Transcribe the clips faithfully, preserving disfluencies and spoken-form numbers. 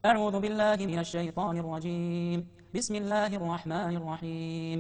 أعوذ بالله من الشيطان الرجيم. بسم الله الرحمن الرحيم.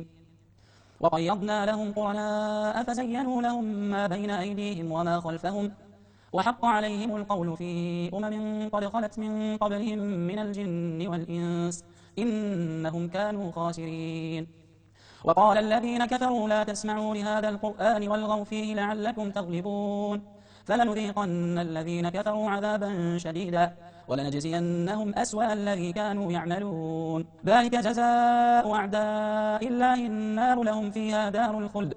وقيضنا لهم قرناء فزينوا لهم ما بين أيديهم وما خلفهم وحق عليهم القول في أمم قد خلت من قبلهم من الجن والإنس إنهم كانوا خاسرين. وقال الذين كفروا لا تسمعوا لهذا القرآن والغوا فيه لعلكم تغلبون فلنذيقن الذين كفروا عذابا شديدا ولنجزينهم أسوأ الذي كانوا يعملون ذلك جزاء أعداء الله النار لهم فيها دار الخلد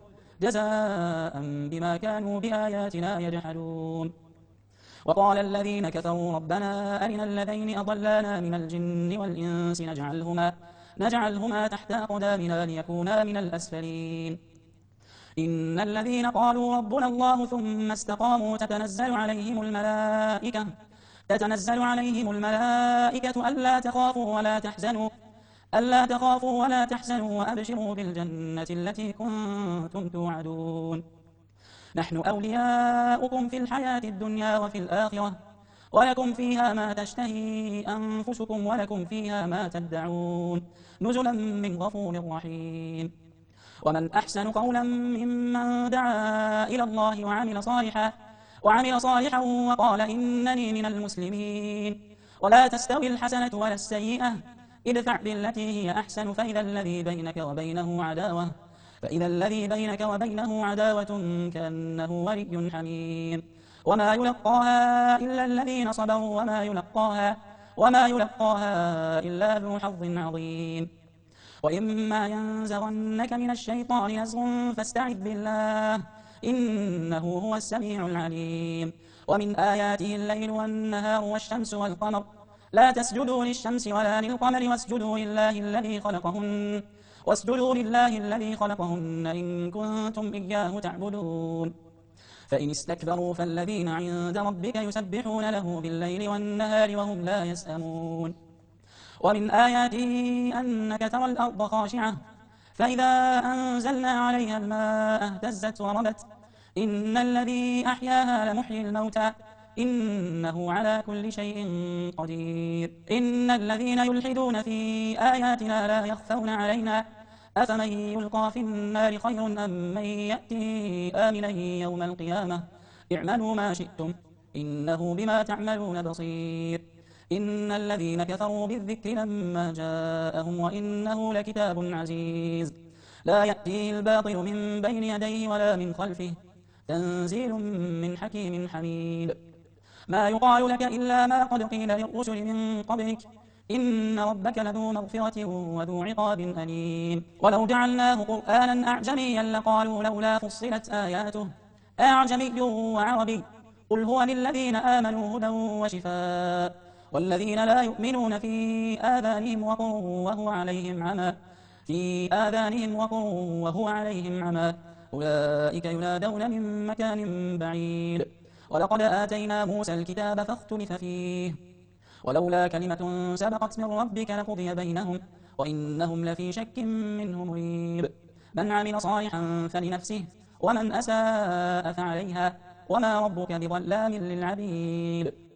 جزاء بما كانوا بآياتنا يجحدون. وقال الذين كفروا ربنا أرنا الذين أضلانا من الجن والإنس نجعلهما, نجعلهما تحت أقدامنا ليكونا من الأسفلين. إن الذين قالوا ربنا الله ثم استقاموا تتنزل عليهم الملائكة تتنزل عليهم الملائكة ألا تخافوا ولا تحزنوا ألا تخافوا ولا تحزنوا وأبشروا بالجنة التي كنتم توعدون نحن أولياؤكم في الحياة الدنيا وفي الآخرة ولكم فيها ما تشتهي أنفسكم ولكم فيها ما تدعون نزلا من غفور رحيم. ومن أحسن قولا ممن دعا إلى الله وعمل صالحا وعمل صالحا وقال إنني من المسلمين. ولا تستوي الحسنة ولا السيئة ادفع بالتي هي أحسن فإذا الذي بينك وبينه عداوة فإذا الذي بينك وبينه عداوة كأنه ولي حميم. وما يلقاها إلا الذين صبروا وما يلقاها وما يلقاها إلا ذو حظ عظيم. وإما ينزغنك من الشيطان نزغ فاستعذ بالله إنه هو السميع العليم. ومن آياته الليل والنهار والشمس والقمر لا تسجدوا للشمس ولا للقمر واسجدوا لله الذي خلقهن واسجدوا لله الذي خلقهن إن كنتم إياه تعبدون. فإن استكبروا فالذين عند ربك يسبحون له بالليل والنهار وهم لا يسأمون. ومن آياته أنك ترى الأرض خاشعة فإذا أنزلنا عليها الماء اهتزت وربت إن الذي أحياها لمحيي الموتى إنه على كل شيء قدير. إن الذين يلحدون في آياتنا لا يخفون علينا أفمن يلقى في النار خير أم من يأتي آمنا يوم القيامة اعملوا ما شئتم إنه بما تعملون بصير. إن الذين كفروا بالذكر لما جاءهم وإنه لكتاب عزيز لا يأتيه الباطل من بين يديه ولا من خلفه تنزيل من حكيم حميد. ما يقال لك إلا ما قد قيل للرسل من قبلك إن ربك لذو مغفرة وذو عقاب أليم. ولو جعلناه قرآنا أعجميا لقالوا لولا فصلت آياته أعجمي وعربي قل هو للذين آمنوا هدى وشفاء والذين لا يؤمنون في آذانهم وقر وهو عليهم عمى في آذانهم وقر وهو عليهم عمى أولئك ينادون من مكان بعيد. ولقد آتينا موسى الكتاب فاختلف فيه ولولا كلمة سبقت من ربك لقضي بينهم وإنهم لفي شك منه مريب. من عمل صالحا فلنفسه ومن أساء فعليها وما ربك بظلام للعبيد.